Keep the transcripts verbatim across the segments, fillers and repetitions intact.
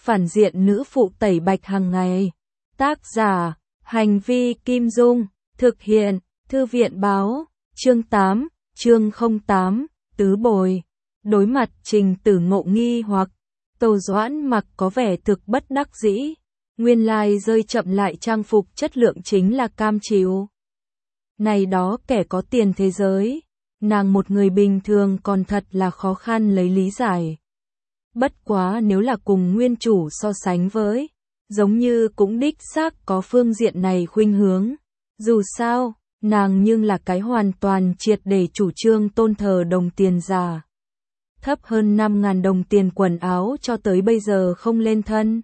phản diện nữ phụ tẩy bạch hàng ngày. Tác giả, Hành vi Kim Dung, thực hiện, Thư viện báo, chương tám, chương không tám, tứ bồi. Đối mặt Trình Tử Ngộ nghi hoặc, Tô Doãn mặc có vẻ thực bất đắc dĩ, nguyên lai rơi chậm lại trang phục chất lượng chính là cam chịu. Này đó kẻ có tiền thế giới, nàng một người bình thường còn thật là khó khăn lấy lý giải. Bất quá nếu là cùng nguyên chủ so sánh với, giống như cũng đích xác có phương diện này khuynh hướng. Dù sao, nàng nhưng là cái hoàn toàn triệt để chủ trương tôn thờ đồng tiền giả. Thấp hơn năm ngàn đồng tiền quần áo cho tới bây giờ không lên thân.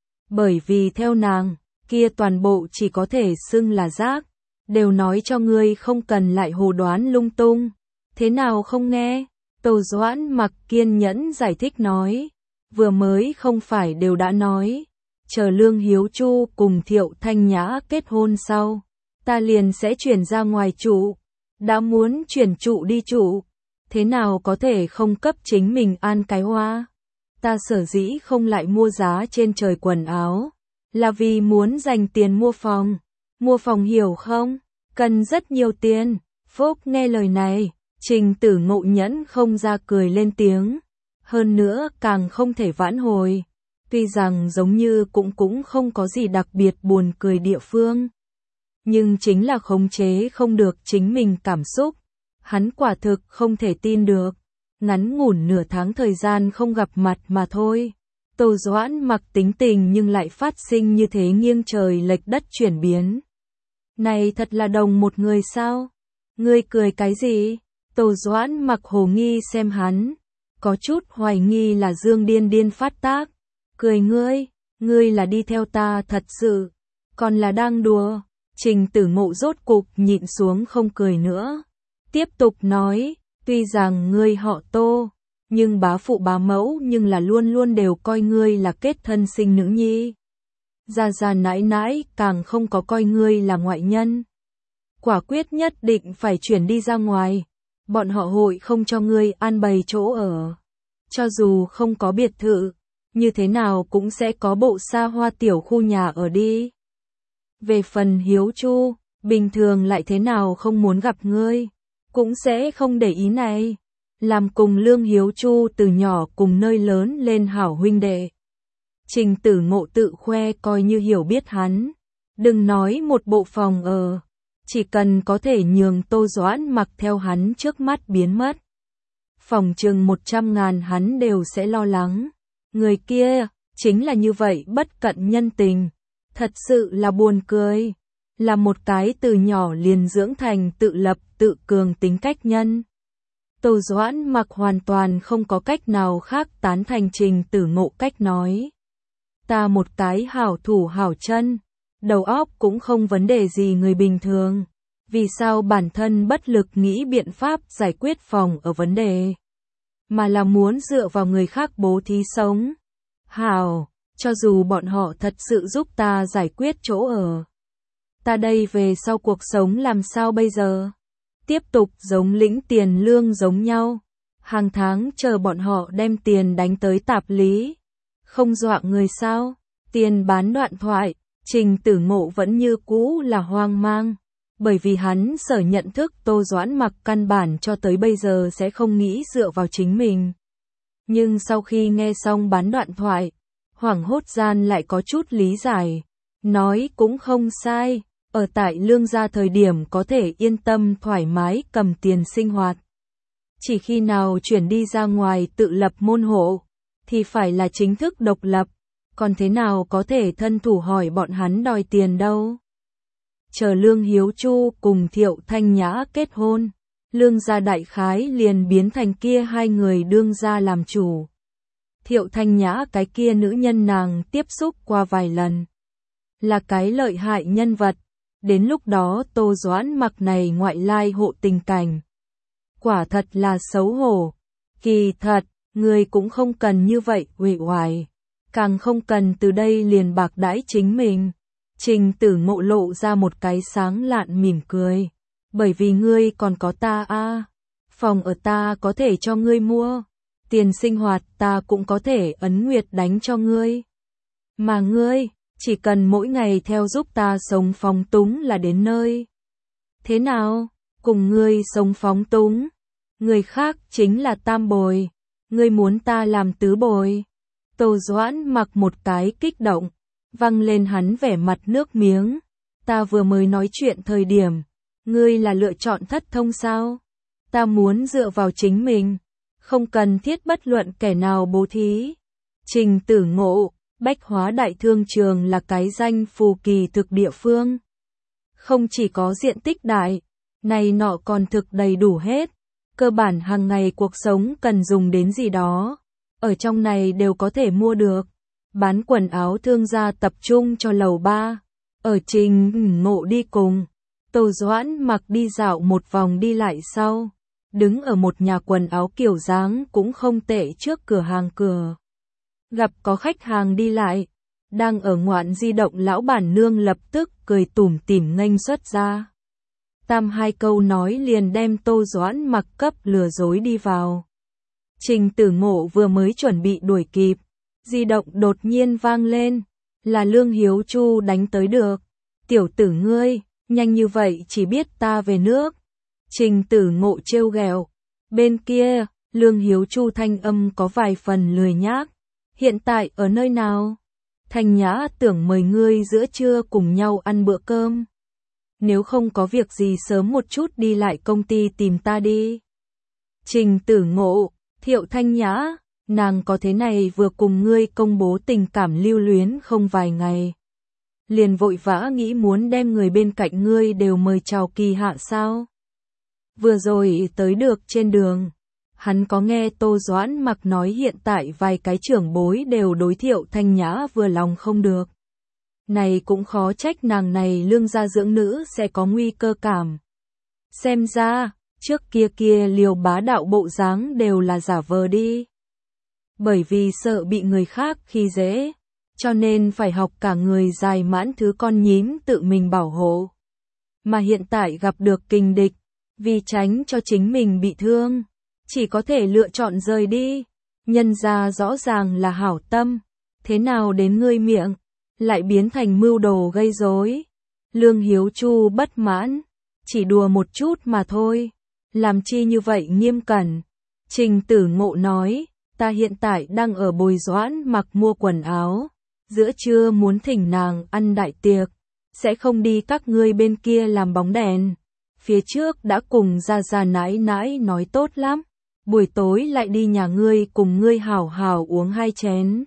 Bởi vì theo nàng, kia toàn bộ chỉ có thể xưng là rác. Đều nói cho ngươi không cần lại hồ đoán lung tung. Thế nào không nghe? Tô Doãn mặc kiên nhẫn giải thích nói. Vừa mới không phải đều đã nói. Chờ Lương Hiếu Chu cùng Thiệu Thanh Nhã kết hôn sau. Ta liền sẽ chuyển ra ngoài trụ. Đã muốn chuyển trụ đi trụ. Thế nào có thể không cấp chính mình an cái hoa? Ta sở dĩ không lại mua giá trên trời quần áo. Là vì muốn dành tiền mua phòng. Mua phòng hiểu không? Cần rất nhiều tiền. Phúc nghe lời này, Trình Tử Ngộ nhẫn không ra cười lên tiếng. Hơn nữa càng không thể vãn hồi. Tuy rằng giống như cũng cũng không có gì đặc biệt buồn cười địa phương. Nhưng chính là khống chế không được chính mình cảm xúc. Hắn quả thực không thể tin được. Ngắn ngủn nửa tháng thời gian không gặp mặt mà thôi. Tô Doãn mặc tính tình nhưng lại phát sinh như thế nghiêng trời lệch đất chuyển biến. Này thật là đồng một người sao? Ngươi cười cái gì? Tô Doãn mặc hồ nghi xem hắn. Có chút hoài nghi là Dương điên điên phát tác. Cười ngươi, ngươi là đi theo ta thật sự. Còn là đang đùa. Trình Tử Ngộ rốt cục nhịn xuống không cười nữa. Tiếp tục nói, tuy rằng ngươi họ Tô, nhưng bá phụ bá mẫu nhưng là luôn luôn đều coi ngươi là kết thân sinh nữ nhi. Gia gia nãi nãi càng không có coi ngươi là ngoại nhân. Quả quyết nhất định phải chuyển đi ra ngoài. Bọn họ hội không cho ngươi an bày chỗ ở. Cho dù không có biệt thự, như thế nào cũng sẽ có bộ xa hoa tiểu khu nhà ở đi. Về phần Hiếu Chu, bình thường lại thế nào không muốn gặp ngươi, cũng sẽ không để ý này. Làm cùng Lương Hiếu Chu từ nhỏ cùng nơi lớn lên hảo huynh đệ. Trình Tử Ngộ tự khoe coi như hiểu biết hắn. Đừng nói một bộ phòng ở. Chỉ cần có thể nhường Tô Doãn mặc theo hắn trước mắt biến mất. Phòng chừng một trăm ngàn hắn đều sẽ lo lắng. Người kia, chính là như vậy bất cận nhân tình. Thật sự là buồn cười. Là một cái từ nhỏ liền dưỡng thành tự lập tự cường tính cách nhân. Tô Doãn mặc hoàn toàn không có cách nào khác tán thành Trình Tử Ngộ cách nói. Ta một cái hảo thủ hảo chân, đầu óc cũng không vấn đề gì người bình thường. Vì sao bản thân bất lực nghĩ biện pháp giải quyết phòng ở vấn đề, mà là muốn dựa vào người khác bố thí sống. Hảo, cho dù bọn họ thật sự giúp ta giải quyết chỗ ở. Ta đây về sau cuộc sống làm sao bây giờ? Tiếp tục giống lĩnh tiền lương giống nhau. Hàng tháng chờ bọn họ đem tiền đánh tới tạp lý. Không dọa người sao? Tiền bán đoạn thoại. Trình Tử Ngộ vẫn như cũ là hoang mang. Bởi vì hắn sở nhận thức Tô Doãn mặc căn bản cho tới bây giờ sẽ không nghĩ dựa vào chính mình. Nhưng sau khi nghe xong bán đoạn thoại, hoảng hốt gian lại có chút lý giải. Nói cũng không sai. Ở tại Lương gia thời điểm có thể yên tâm thoải mái cầm tiền sinh hoạt. Chỉ khi nào chuyển đi ra ngoài tự lập môn hộ, thì phải là chính thức độc lập. Còn thế nào có thể thân thủ hỏi bọn hắn đòi tiền đâu. Chờ Lương Hiếu Chu cùng Thiệu Thanh Nhã kết hôn, Lương gia đại khái liền biến thành kia hai người đương gia làm chủ. Thiệu Thanh Nhã cái kia nữ nhân nàng tiếp xúc qua vài lần. Là cái lợi hại nhân vật. Đến lúc đó Tô Doãn mặc này ngoại lai hộ tình cảnh. Quả thật là xấu hổ. Kỳ thật, người cũng không cần như vậy uể oải. Càng không cần từ đây liền bạc đãi chính mình. Trình Tử Ngộ lộ ra một cái sáng lạn mỉm cười. Bởi vì ngươi còn có ta a, phòng ở ta có thể cho ngươi mua. Tiền sinh hoạt ta cũng có thể ấn nguyệt đánh cho ngươi. Mà ngươi, chỉ cần mỗi ngày theo giúp ta sống phóng túng là đến nơi. Thế nào, cùng ngươi sống phóng túng? Người khác chính là tam bồi, ngươi muốn ta làm tứ bồi. Tô Doãn Mặc một cái kích động, văng lên hắn vẻ mặt nước miếng. Ta vừa mới nói chuyện thời điểm, ngươi là lựa chọn thất thông sao? Ta muốn dựa vào chính mình, không cần thiết bất luận kẻ nào bố thí. Trình Tử Ngộ, Bách Hóa Đại Thương Trường là cái danh phù kỳ thực địa phương. Không chỉ có diện tích đại, này nọ còn thực đầy đủ hết. Cơ bản hàng ngày cuộc sống cần dùng đến gì đó, ở trong này đều có thể mua được. Bán quần áo thương gia tập trung cho lầu ba. Ở Trình Ngộ đi cùng, Tô Doãn Mặc đi dạo một vòng đi lại sau, đứng ở một nhà quần áo kiểu dáng cũng không tệ trước cửa hàng cửa. Gặp có khách hàng đi lại, đang ở ngoạn di động lão bản nương lập tức cười tủm tỉm nghênh xuất ra. Tam hai câu nói liền đem Tô Doãn Mặc cấp lừa dối đi vào. Trình Tử Ngộ vừa mới chuẩn bị đuổi kịp, di động đột nhiên vang lên, là Lương Hiếu Chu đánh tới được. Tiểu tử ngươi, nhanh như vậy chỉ biết ta về nước. Trình Tử Ngộ trêu ghẹo. Bên kia, Lương Hiếu Chu thanh âm có vài phần lười nhác. Hiện tại ở nơi nào? Thanh Nhã tưởng mời ngươi giữa trưa cùng nhau ăn bữa cơm. Nếu không có việc gì sớm một chút đi lại công ty tìm ta đi. Trình Tử Ngộ, Thiệu Thanh Nhã, nàng có thế này vừa cùng ngươi công bố tình cảm lưu luyến không vài ngày. Liền vội vã nghĩ muốn đem người bên cạnh ngươi đều mời chào kỳ hạ sao? Vừa rồi tới được trên đường, hắn có nghe Tô Doãn Mặc nói hiện tại vài cái trưởng bối đều đối Thiệu Thanh Nhã vừa lòng không được. Này cũng khó trách nàng này lương gia dưỡng nữ sẽ có nguy cơ cảm. Xem ra, trước kia kia liều bá đạo bộ dáng đều là giả vờ đi. Bởi vì sợ bị người khác khi dễ, cho nên phải học cả người dài mãn thứ con nhím tự mình bảo hộ. Mà hiện tại gặp được kình địch, vì tránh cho chính mình bị thương, chỉ có thể lựa chọn rời đi. Nhân ra rõ ràng là hảo tâm, thế nào đến ngươi miệng, lại biến thành mưu đồ gây rối. Lương Hiếu Chu bất mãn, chỉ đùa một chút mà thôi, làm chi như vậy nghiêm cẩn. Trình Tử Ngộ nói, ta hiện tại đang ở Bồi Doãn Mặc mua quần áo, giữa trưa muốn thỉnh nàng ăn đại tiệc, sẽ không đi các ngươi bên kia làm bóng đèn. Phía trước đã cùng gia gia nãi nãi nói tốt lắm, buổi tối lại đi nhà ngươi cùng ngươi hảo hảo uống hai chén.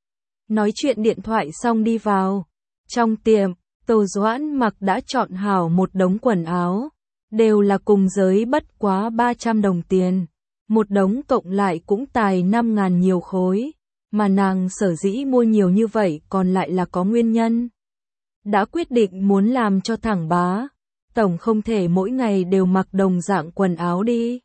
Nói chuyện điện thoại xong đi vào. Trong tiệm, Tô Doãn Mặc đã chọn hảo một đống quần áo, đều là cùng giới bất quá ba trăm đồng tiền. Một đống cộng lại cũng tài năm ngàn nhiều khối, mà nàng sở dĩ mua nhiều như vậy còn lại là có nguyên nhân. Đã quyết định muốn làm cho thẳng bá, tổng không thể mỗi ngày đều mặc đồng dạng quần áo đi.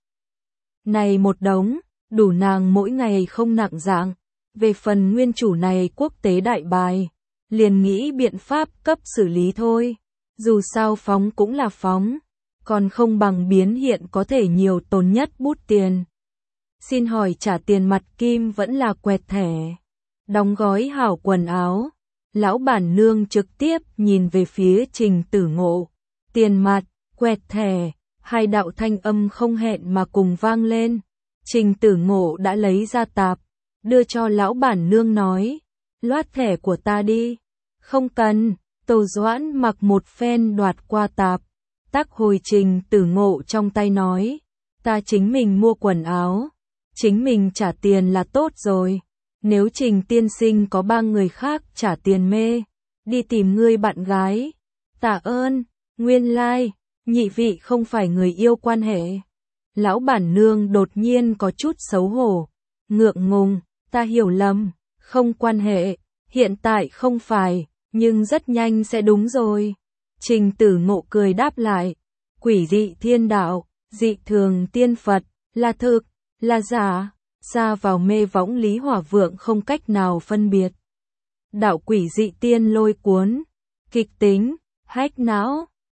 Này một đống, đủ nàng mỗi ngày không nặng dạng. Về phần nguyên chủ này quốc tế đại bài, liền nghĩ biện pháp cấp xử lý thôi. Dù sao phóng cũng là phóng, còn không bằng biến hiện có thể nhiều tốn nhất bút tiền. Xin hỏi trả tiền mặt kim vẫn là quẹt thẻ. Đóng gói hảo quần áo, lão bản nương trực tiếp nhìn về phía Trình Tử Ngộ. Tiền mặt, quẹt thẻ, hai đạo thanh âm không hẹn mà cùng vang lên. Trình Tử Ngộ đã lấy ra tạp, đưa cho lão bản nương nói, loát thẻ của ta đi. Không cần. Tô Doãn Mặc một phen đoạt qua tạp, tác hồi Trình Tử Ngộ trong tay nói, ta chính mình mua quần áo, chính mình trả tiền là tốt rồi. Nếu Trình tiên sinh có ba người khác trả tiền mê, đi tìm ngươi bạn gái. Tạ ơn. Nguyên lai, like, nhị vị không phải người yêu quan hệ. Lão bản nương đột nhiên có chút xấu hổ, ngượng ngùng, ta hiểu lầm, không quan hệ, hiện tại không phải, nhưng rất nhanh sẽ đúng rồi. Trình Tử Ngộ cười đáp lại, quỷ dị thiên đạo, dị thường tiên Phật, là thực, là giả, xa vào mê võng Lý Hỏa Vượng không cách nào phân biệt. Đạo quỷ dị tiên lôi cuốn, kịch tính, hách não.